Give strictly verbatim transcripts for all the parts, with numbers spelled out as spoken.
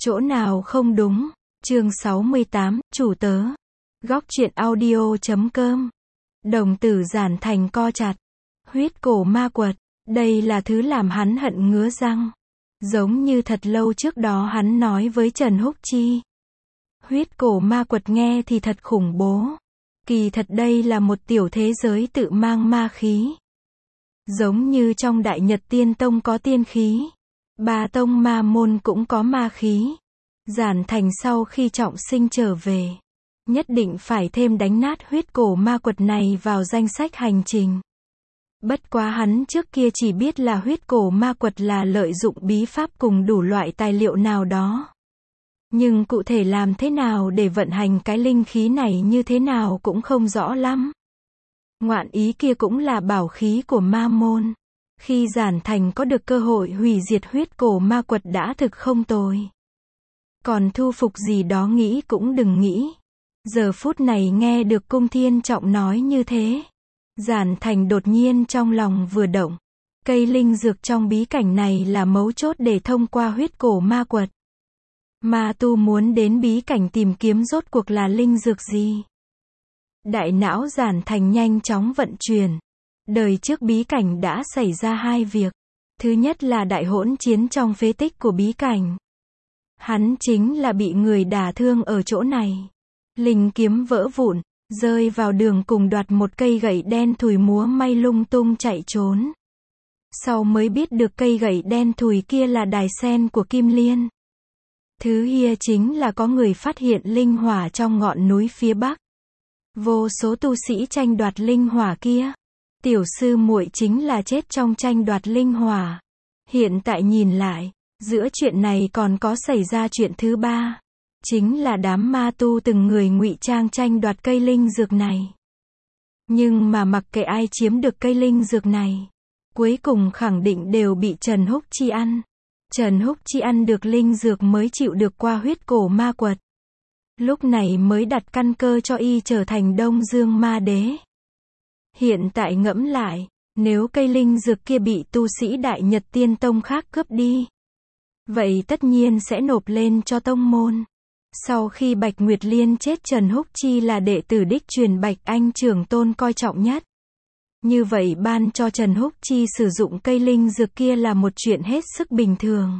Chỗ nào không đúng? Chương sáu mươi tám, chủ tớ. Góc truyện audio chấm com. Đồng tử Giản Thành co chặt. Huyết cổ ma quật. Đây là thứ làm hắn hận ngứa răng. Giống như thật lâu trước đó hắn nói với Trần Húc Chi. Huyết cổ ma quật nghe thì thật khủng bố. Kỳ thật đây là một tiểu thế giới tự mang ma khí. Giống như trong Đại Nhật Tiên Tông có tiên khí. Ba tông ma môn cũng có ma khí. Giản Thành sau khi trọng sinh trở về, nhất định phải thêm đánh nát huyết cổ ma quật này vào danh sách hành trình. Bất quá hắn trước kia chỉ biết là huyết cổ ma quật là lợi dụng bí pháp cùng đủ loại tài liệu nào đó. Nhưng cụ thể làm thế nào để vận hành cái linh khí này như thế nào cũng không rõ lắm. Ngoạn ý kia cũng là bảo khí của ma môn. Khi Giản Thành có được cơ hội hủy diệt huyết cổ ma quật đã thực không tồi. Còn thu phục gì đó nghĩ cũng đừng nghĩ. Giờ phút này nghe được Cung Thiên Trọng nói như thế, Giản Thành đột nhiên trong lòng vừa động. Cây linh dược trong bí cảnh này là mấu chốt để thông qua huyết cổ ma quật. Ma tu muốn đến bí cảnh tìm kiếm rốt cuộc là linh dược gì? Đại não Giản Thành nhanh chóng vận chuyển. Đời trước bí cảnh đã xảy ra hai việc. Thứ nhất là đại hỗn chiến trong phế tích của bí cảnh. Hắn chính là bị người đả thương ở chỗ này. Linh kiếm vỡ vụn, rơi vào đường cùng đoạt một cây gậy đen thùi múa may lung tung chạy trốn. Sau mới biết được cây gậy đen thùi kia là đài sen của Kim Liên. Thứ hia chính là có người phát hiện linh hỏa trong ngọn núi phía Bắc. Vô số tu sĩ tranh đoạt linh hỏa kia. Tiểu sư muội chính là chết trong tranh đoạt linh hỏa. Hiện tại nhìn lại, giữa chuyện này còn có xảy ra chuyện thứ ba. Chính là đám ma tu từng người ngụy trang tranh đoạt cây linh dược này. Nhưng mà mặc kệ ai chiếm được cây linh dược này, cuối cùng khẳng định đều bị Trần Húc Chi ăn. Trần Húc Chi ăn được linh dược mới chịu được qua huyết cổ ma quật. Lúc này mới đặt căn cơ cho y trở thành Đông Dương Ma Đế. Hiện tại ngẫm lại, nếu cây linh dược kia bị tu sĩ Đại Nhật Tiên Tông khác cướp đi, vậy tất nhiên sẽ nộp lên cho tông môn. Sau khi Bạch Nguyệt Liên chết, Trần Húc Chi là đệ tử đích truyền Bạch Anh trưởng tôn coi trọng nhất. Như vậy ban cho Trần Húc Chi sử dụng cây linh dược kia là một chuyện hết sức bình thường.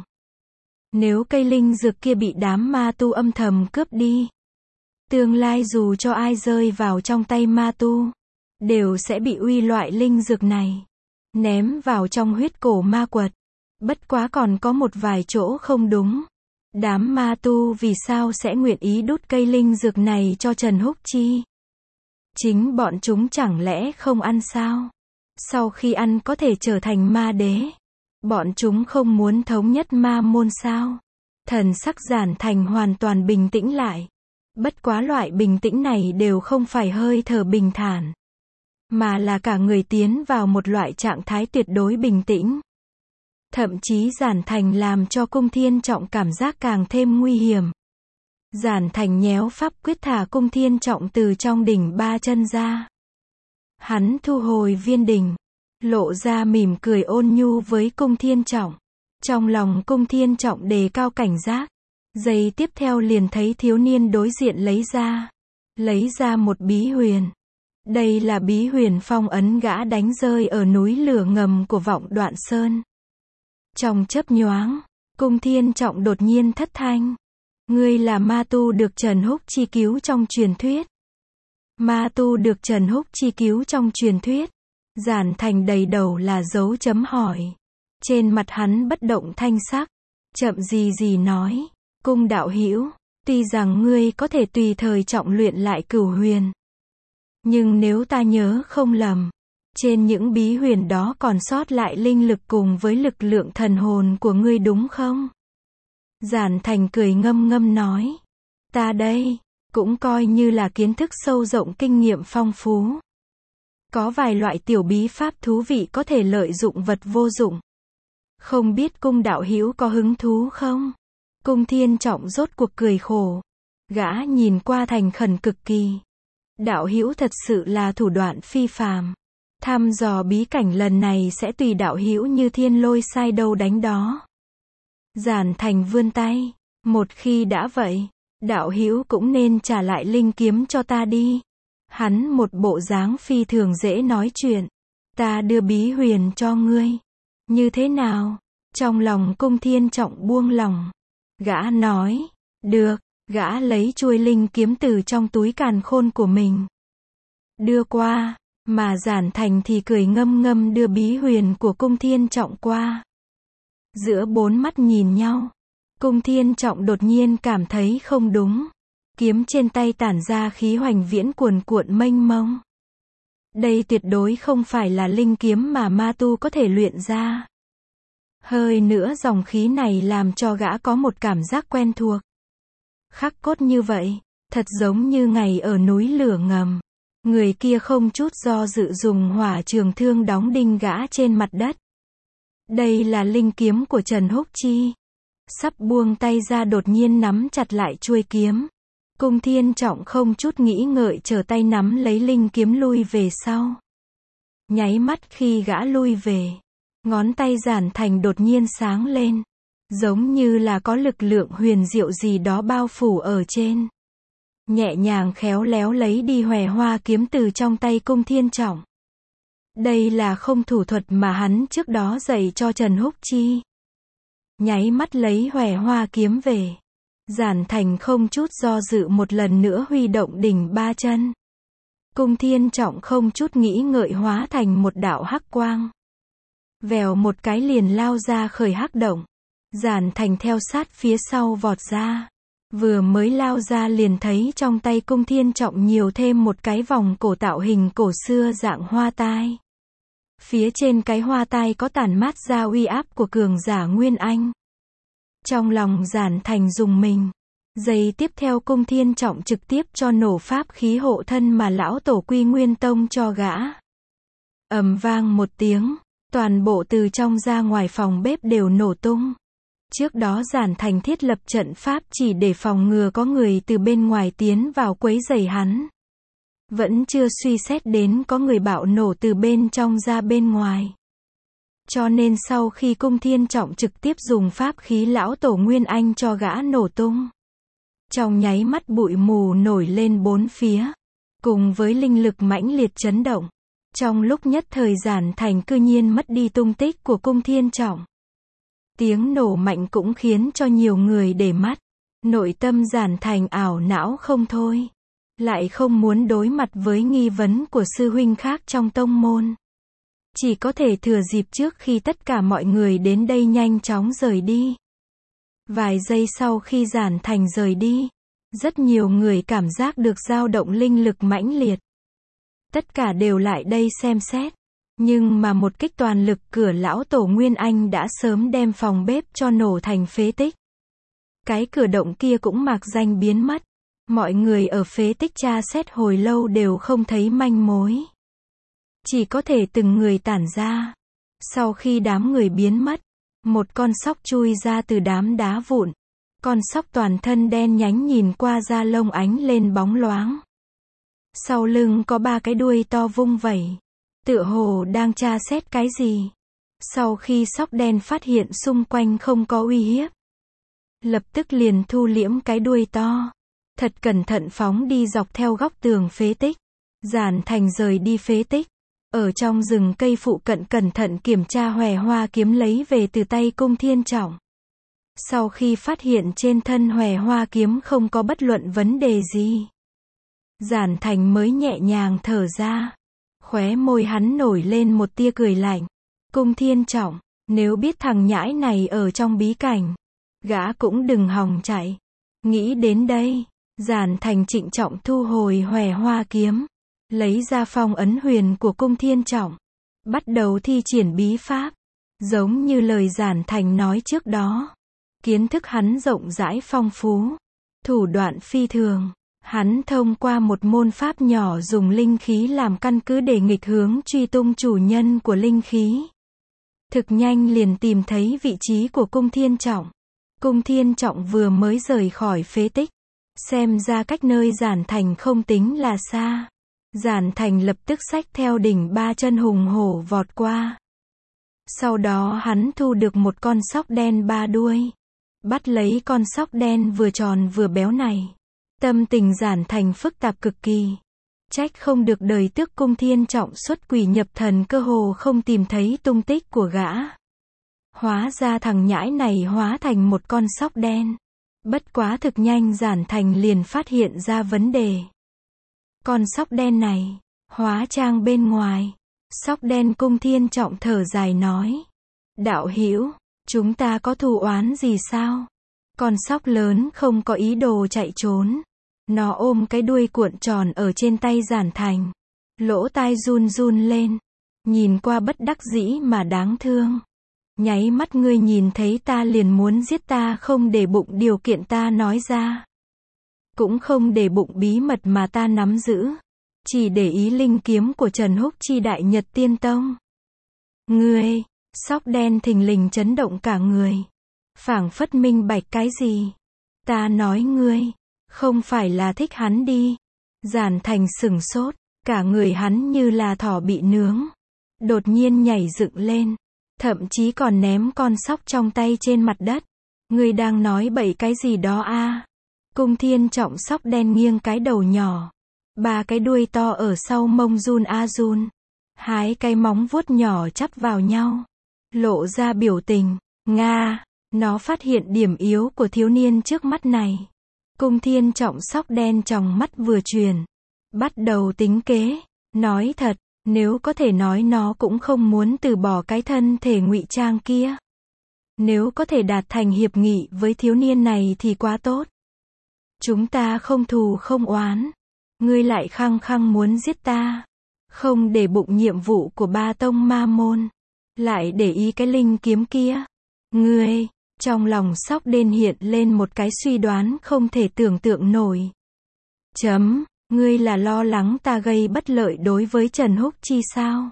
Nếu cây linh dược kia bị đám ma tu âm thầm cướp đi, tương lai dù cho ai rơi vào trong tay ma tu, đều sẽ bị uy loại linh dược này, ném vào trong huyết cổ ma quật. Bất quá còn có một vài chỗ không đúng. Đám ma tu vì sao sẽ nguyện ý đút cây linh dược này cho Trần Húc Chi? Chính bọn chúng chẳng lẽ không ăn sao? Sau khi ăn có thể trở thành ma đế. Bọn chúng không muốn thống nhất ma môn sao? Thần sắc Giản Thành hoàn toàn bình tĩnh lại. Bất quá loại bình tĩnh này đều không phải hơi thở bình thản, mà là cả người tiến vào một loại trạng thái tuyệt đối bình tĩnh. Thậm chí Giản Thành làm cho Cung Thiên Trọng cảm giác càng thêm nguy hiểm. Giản Thành nhéo pháp quyết thả Cung Thiên Trọng từ trong đỉnh ba chân ra. Hắn thu hồi viên đỉnh, lộ ra mỉm cười ôn nhu với Cung Thiên Trọng. Trong lòng Cung Thiên Trọng đề cao cảnh giác. Giây tiếp theo liền thấy thiếu niên đối diện lấy ra. Lấy ra một bí huyền. Đây là bí huyền phong ấn gã đánh rơi ở núi lửa ngầm của Vọng Đoạn Sơn. Trong chớp nhoáng, Cung Thiên Trọng đột nhiên thất thanh. Ngươi là ma tu được Trần Húc Chi cứu trong truyền thuyết. Ma tu được Trần Húc Chi cứu trong truyền thuyết. Giản Thành đầy đầu là dấu chấm hỏi. Trên mặt hắn bất động thanh sắc. Chậm gì gì nói. Cung đạo hữu, tuy rằng ngươi có thể tùy thời trọng luyện lại cửu huyền, nhưng nếu ta nhớ không lầm, trên những bí huyền đó còn sót lại linh lực cùng với lực lượng thần hồn của ngươi đúng không? Giản Thành cười ngâm ngâm nói. Ta đây, cũng coi như là kiến thức sâu rộng, kinh nghiệm phong phú. Có vài loại tiểu bí pháp thú vị có thể lợi dụng vật vô dụng. Không biết cung đạo hữu có hứng thú không? Cung Thiên Trọng rốt cuộc cười khổ. Gã nhìn qua thành khẩn cực kỳ. Đạo hữu thật sự là thủ đoạn phi phàm. Thăm dò bí cảnh lần này sẽ tùy đạo hữu như thiên lôi sai đâu đánh đó. Giản Thành vươn tay, Một khi đã vậy, đạo hữu cũng nên trả lại linh kiếm cho ta đi. Hắn một bộ dáng phi thường dễ nói chuyện. Ta đưa bí huyền cho ngươi. Như thế nào? Trong lòng Cung Thiên Trọng buông lòng. Gã nói, được, gã lấy chuôi linh kiếm từ trong túi càn khôn của mình. Đưa qua, mà Giản Thành thì cười ngâm ngâm đưa bí huyền của Cung Thiên Trọng qua. Giữa bốn mắt nhìn nhau, Cung Thiên Trọng đột nhiên cảm thấy không đúng. Kiếm trên tay tản ra khí hoành viễn cuồn cuộn mênh mông. Đây tuyệt đối không phải là linh kiếm mà ma tu có thể luyện ra. Hơi nữa dòng khí này làm cho gã có một cảm giác quen thuộc. Khắc cốt như vậy, thật giống như ngày ở núi lửa ngầm. Người kia không chút do dự dùng hỏa trường thương đóng đinh gã trên mặt đất. Đây là linh kiếm của Trần Húc Chi. Sắp buông tay ra đột nhiên nắm chặt lại chuôi kiếm. Cung Thiên Trọng không chút nghĩ ngợi trở tay nắm lấy linh kiếm lui về sau. Nháy mắt khi gã lui về, ngón tay Giản Thành đột nhiên sáng lên. Giống như là có lực lượng huyền diệu gì đó bao phủ ở trên. Nhẹ nhàng khéo léo lấy đi hòe hoa kiếm từ trong tay Cung Thiên Trọng. Đây là không thủ thuật mà hắn trước đó dạy cho Trần Húc Chi. Nháy mắt lấy hòe hoa kiếm về. Giản Thành không chút do dự một lần nữa huy động đỉnh ba chân. Cung Thiên Trọng không chút nghĩ ngợi hóa thành một đạo hắc quang. Vèo một cái liền lao ra khởi hắc động. Giản Thành theo sát phía sau vọt ra. Vừa mới lao ra liền thấy trong tay Cung Thiên Trọng nhiều thêm một cái vòng cổ tạo hình cổ xưa dạng hoa tai. Phía trên cái hoa tai có tản mát ra uy áp của cường giả Nguyên Anh. Trong lòng Giản Thành rùng mình. Giây tiếp theo Cung Thiên Trọng trực tiếp cho nổ pháp khí hộ thân mà lão tổ Quy Nguyên Tông cho gã. Ầm vang một tiếng, toàn bộ từ trong ra ngoài phòng bếp đều nổ tung. Trước đó Giản Thành thiết lập trận pháp chỉ để phòng ngừa có người từ bên ngoài tiến vào quấy rầy hắn. Vẫn chưa suy xét đến có người bạo nổ từ bên trong ra bên ngoài. Cho nên sau khi Cung Thiên Trọng trực tiếp dùng pháp khí lão tổ Nguyên Anh cho gã nổ tung. Trong nháy mắt bụi mù nổi lên bốn phía. Cùng với linh lực mãnh liệt chấn động. Trong lúc nhất thời Giản Thành cư nhiên mất đi tung tích của Cung Thiên Trọng. Tiếng nổ mạnh cũng khiến cho nhiều người để mắt. Nội tâm Giản Thành ảo não không thôi. Lại không muốn đối mặt với nghi vấn của sư huynh khác trong tông môn. Chỉ có thể thừa dịp trước khi tất cả mọi người đến đây nhanh chóng rời đi. Vài giây sau khi Giản Thành rời đi, rất nhiều người cảm giác được dao động linh lực mãnh liệt. Tất cả đều lại đây xem xét. Nhưng mà một kích toàn lực cửa lão tổ Nguyên Anh đã sớm đem phòng bếp cho nổ thành phế tích. Cái cửa động kia cũng mạc danh biến mất. Mọi người ở phế tích tra xét hồi lâu đều không thấy manh mối. Chỉ có thể từng người tản ra. Sau khi đám người biến mất, một con sóc chui ra từ đám đá vụn. Con sóc toàn thân đen nhánh nhìn qua da lông ánh lên bóng loáng. Sau lưng có ba cái đuôi to vung vẩy. Tựa hồ đang tra xét cái gì. Sau khi sóc đen phát hiện xung quanh không có uy hiếp, lập tức liền thu liễm cái đuôi to. Thật cẩn thận phóng đi dọc theo góc tường phế tích. Giản Thành rời đi phế tích. Ở trong rừng cây phụ cận cẩn thận kiểm tra hòe hoa kiếm lấy về từ tay Cung Thiên Trọng. Sau khi phát hiện trên thân hòe hoa kiếm không có bất luận vấn đề gì, Giản Thành mới nhẹ nhàng thở ra. Khóe môi hắn nổi lên một tia cười lạnh. Cung Thiên Trọng, nếu biết thằng nhãi này ở trong bí cảnh, gã cũng đừng hòng chạy. Nghĩ đến đây, Giản Thành trịnh trọng thu hồi hòe hoa kiếm. Lấy ra phong ấn huyền của Cung Thiên Trọng. Bắt đầu thi triển bí pháp. Giống như lời Giản Thành nói trước đó. Kiến thức hắn rộng rãi phong phú. Thủ đoạn phi thường. Hắn thông qua một môn pháp nhỏ dùng linh khí làm căn cứ để nghịch hướng truy tung chủ nhân của linh khí. Thực nhanh liền tìm thấy vị trí của Cung Thiên Trọng. Cung Thiên Trọng vừa mới rời khỏi phế tích. Xem ra cách nơi Giản Thành không tính là xa. Giản Thành lập tức xách theo đỉnh ba chân hùng hổ vọt qua. Sau đó hắn thu được một con sóc đen ba đuôi. bắt lấy con sóc đen vừa tròn vừa béo này. Tâm tình Giản Thành phức tạp cực kỳ. Trách không được đời Tước Cung Thiên Trọng xuất quỷ nhập thần cơ hồ không tìm thấy tung tích của gã. Hóa ra thằng nhãi này hóa thành một con sóc đen. Bất quá thực nhanh Giản Thành liền phát hiện ra vấn đề. Con sóc đen này, hóa trang bên ngoài. Sóc đen Cung Thiên Trọng thở dài nói. Đạo hữu, chúng ta có thù oán gì sao? Con sóc lớn không có ý đồ chạy trốn. Nó ôm cái đuôi cuộn tròn ở trên tay Giản Thành. Lỗ tai run run lên. Nhìn qua bất đắc dĩ mà đáng thương. Nháy mắt ngươi nhìn thấy ta liền muốn giết ta, không để bụng điều kiện ta nói ra. Cũng không để bụng bí mật mà ta nắm giữ. Chỉ để ý linh kiếm của Trần Húc Chi Đại Nhật Tiên Tông. Ngươi, sóc đen thình lình chấn động cả người. Phảng phất minh bạch cái gì? Ta nói ngươi, không phải là thích hắn đi. Giản Thành sửng sốt, cả người hắn như là thỏ bị nướng. Đột nhiên nhảy dựng lên. Thậm chí còn ném con sóc trong tay trên mặt đất. Ngươi đang nói bậy cái gì đó a? À? Cung Thiên Trọng sóc đen nghiêng cái đầu nhỏ. Ba cái đuôi to ở sau mông run a run. Hai cái móng vuốt nhỏ chắp vào nhau. Lộ ra biểu tình. Nga, nó phát hiện điểm yếu của thiếu niên trước mắt này. Cung Thiên Trọng sóc đen tròng mắt vừa chuyển. Bắt đầu tính kế. Nói thật. Nếu có thể nói nó cũng không muốn từ bỏ cái thân thể ngụy trang kia. Nếu có thể đạt thành hiệp nghị với thiếu niên này thì quá tốt. Chúng ta không thù không oán. Ngươi lại khăng khăng muốn giết ta. Không để bụng nhiệm vụ của ba tông ma môn. Lại để ý cái linh kiếm kia. Ngươi, trong lòng sóc đen hiện lên một cái suy đoán không thể tưởng tượng nổi. Chấm. Ngươi là lo lắng ta gây bất lợi đối với Trần Húc Chi sao?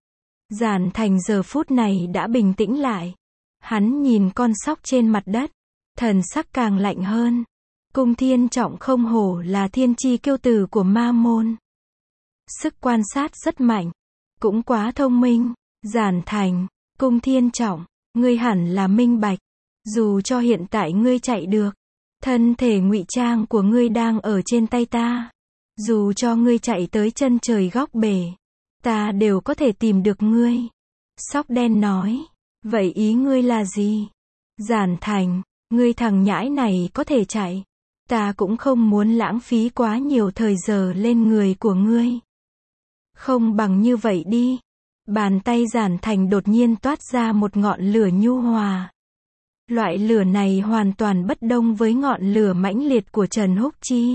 Giản Thành giờ phút này đã bình tĩnh lại. Hắn nhìn con sóc trên mặt đất. Thần sắc càng lạnh hơn. Cung Thiên Trọng không hổ là thiên chi kiêu tử của ma môn. Sức quan sát rất mạnh. Cũng quá thông minh. Giản Thành, Cung Thiên Trọng, ngươi hẳn là minh bạch. Dù cho hiện tại ngươi chạy được. Thân thể ngụy trang của ngươi đang ở trên tay ta. Dù cho ngươi chạy tới chân trời góc bể, ta đều có thể tìm được ngươi. Sóc đen nói, vậy ý ngươi là gì? Giản Thành, ngươi thằng nhãi này có thể chạy. Ta cũng không muốn lãng phí quá nhiều thời giờ lên người của ngươi. Không bằng như vậy đi. Bàn tay Giản Thành đột nhiên toát ra một ngọn lửa nhu hòa. Loại lửa này hoàn toàn bất đồng với ngọn lửa mãnh liệt của Trần Húc Chi.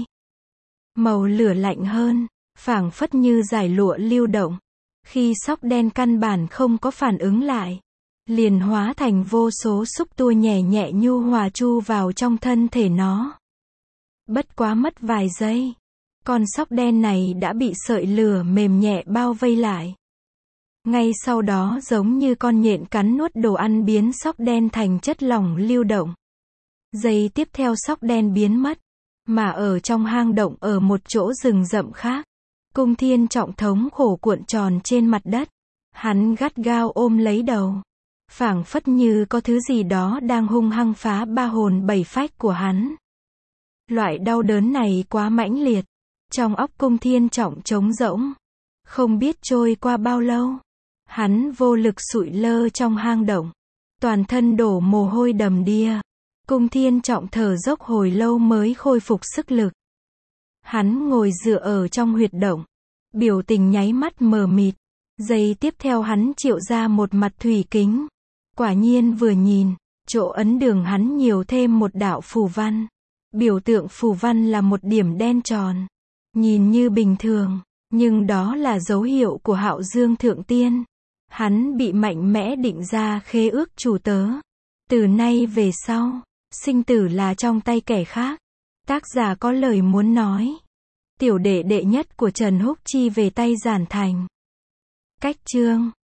Màu lửa lạnh hơn, phảng phất như dải lụa lưu động. Khi sóc đen căn bản không có phản ứng lại, liền hóa thành vô số xúc tua nhẹ nhẹ nhu hòa chu vào trong thân thể nó. Bất quá mất vài giây, con sóc đen này đã bị sợi lửa mềm nhẹ bao vây lại. Ngay sau đó giống như con nhện cắn nuốt đồ ăn biến sóc đen thành chất lỏng lưu động. Giây tiếp theo sóc đen biến mất. Mà ở trong hang động ở một chỗ rừng rậm khác, Cung Thiên Trọng thống khổ cuộn tròn trên mặt đất. Hắn gắt gao ôm lấy đầu. Phảng phất như có thứ gì đó đang hung hăng phá ba hồn bảy phách của hắn. Loại đau đớn này quá mãnh liệt. Trong óc Cung Thiên Trọng trống rỗng. Không biết trôi qua bao lâu. Hắn vô lực sụi lơ trong hang động. Toàn thân đổ mồ hôi đầm đìa. Cung Thiên Trọng thở dốc hồi lâu mới khôi phục sức lực. Hắn ngồi dựa ở trong huyệt động. Biểu tình nháy mắt mờ mịt. Giây tiếp theo hắn triệu ra một mặt thủy kính. Quả nhiên vừa nhìn, chỗ ấn đường hắn nhiều thêm một đạo phù văn. Biểu tượng phù văn là một điểm đen tròn. Nhìn như bình thường, nhưng đó là dấu hiệu của Hạo Dương Thượng Tiên. Hắn bị mạnh mẽ định ra khế ước chủ tớ. Từ nay về sau, sinh tử là trong tay kẻ khác. Tác giả có lời muốn nói. Tiểu đệ đệ nhất của Trần Húc Chi về tay Giản Thành. Cách chương